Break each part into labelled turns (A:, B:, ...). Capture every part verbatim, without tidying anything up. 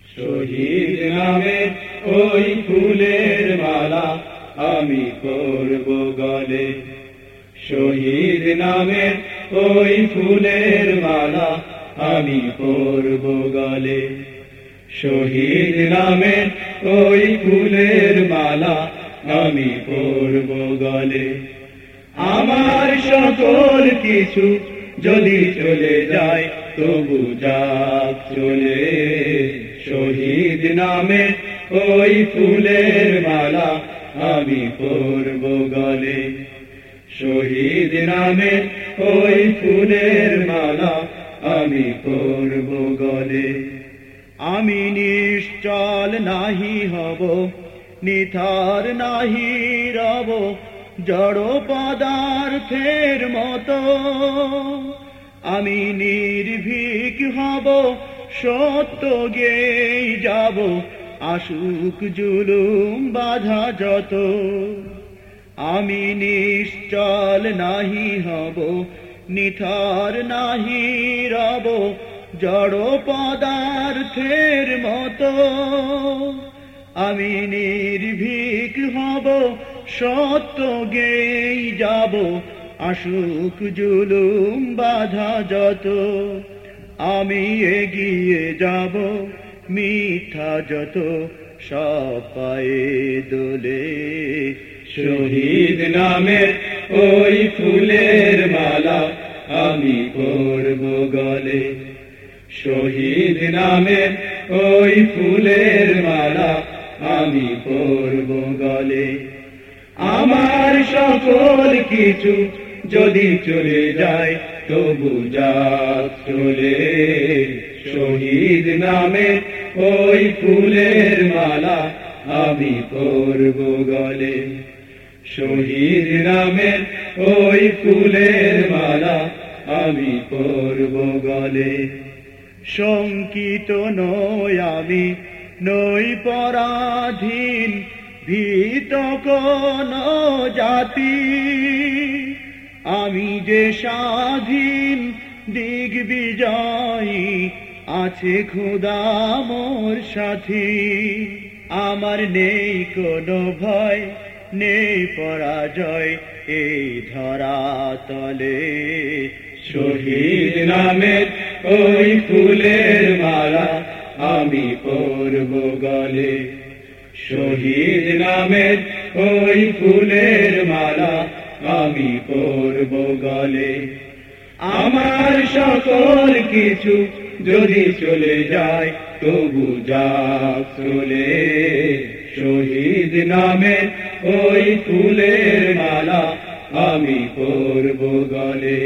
A: শহীদ নামে ওই ফুলের মালা আমি পরব গলে। শহীদ নামে ওই ফুলের মালা আমি পরব গলে। শহীদ নামে ওই ফুলের মালা আমি পরব গলে। আমার সকল কিছু যদি চলে যায় তবু যাক চলে। শহীদ নামে ওই ফুলের মালা আমি পরব গলে। শহীদ নামে ওই ফুলের মালা আমি পরব গলে। আমি নিশ্চল নাহি হব, নিথর নাহি রব, জড় পদার্থের মতো। আমি নির্ভীক হব, সত্য গেই যাব, আসুক জুলুম বাধা যত। আমি নিশ্চল নাহি হব, নিথর নাহি রব, জড় পদার্থের মতো। আমি নির্ভীক হব, সত্য গেই যাব, আসুক জুলুম বাধা যত। আমি এগিয়ে যাব, মিথ্যা যত সব পায়ে দোলে। শহীদ নামে ওই ফুলের মালা আমি পরব গলে। শহীদ নামে ওই ফুলের মালা আমি পরব গলে। আমার সকল কিছু যদি চলে যায় তবু যাক চলে। শহীদ নামে ওই ফুলের মালা আমি পরব গলে। শহীদ নামে ওই ফুলের মালা আমি পরব গলে। শঙ্কিত নই আমি, নই পরাধীন, ভীত কোন জাতি। আমি যে স্বাধীন দিগ্বিজয়ী, আছে খোদা মোর সাথী। আমার নেই কোনো ভয়, নেই পরাজয় এই ধরাতলে। শহীদ নামে ওই ফুলের মালা আমি পরব গলে। শহীদ নামে ওই ফুলের মালা আমি পরব গলে। আমার সকল কিছু যদি চলে যায় তবু যাক চলে। শহীদ নামে ওই ফুলের মালা আমি পরব গলে।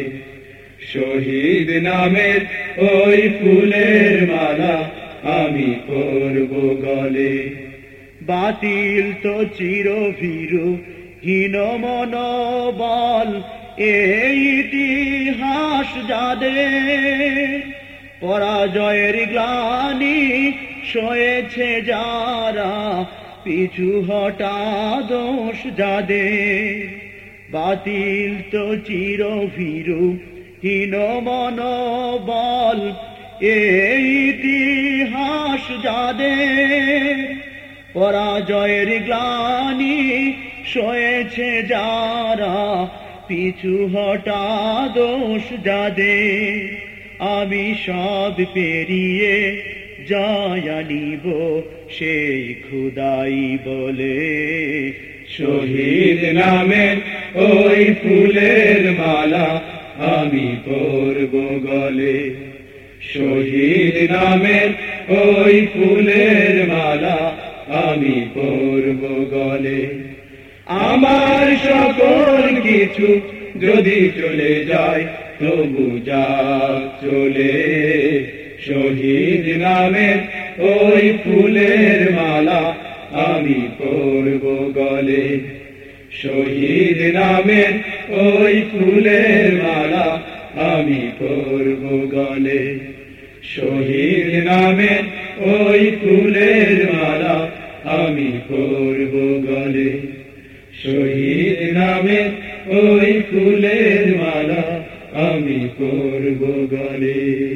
A: শহীদ নামে ওই ফুলের মালা আমি পরব গলে। বাতিল তো চিরভীরু হীন মনোবল, এই ইতিহাস যাদের। পরাজয়ের গ্লানি সয়েছে যারা, পিছু হটা দোষ যাদের। বাতিল তো চিরভীরু হীন মনোবল, এই ইতিহাস যাদের। পরাজয়ের গ্লানি সয়েছে যারা, পিছু হটা দোষ যাদের। আমি সব পেরিয়ে জয় আনিব সেই খোদাই বলে। শহীদ নামে ওই ফুলের মালা আমি পরব গলে। শহীদ নামে ওই ফুলের মালা আমি পরব গলে। আমার সকল কিছু যদি চলে যায় তবু যাক চলে। শহীদ নামে ওই ফুলের মালা আমি পরব গলে। শহীদ নামে ওই ফুলের মালা আমি পরব গলে। শহীদ নামে ওই ফুলের মালা আমি পরব গলে। শহীদ নামে ওই ফুলের মালা আমি পরব গলে।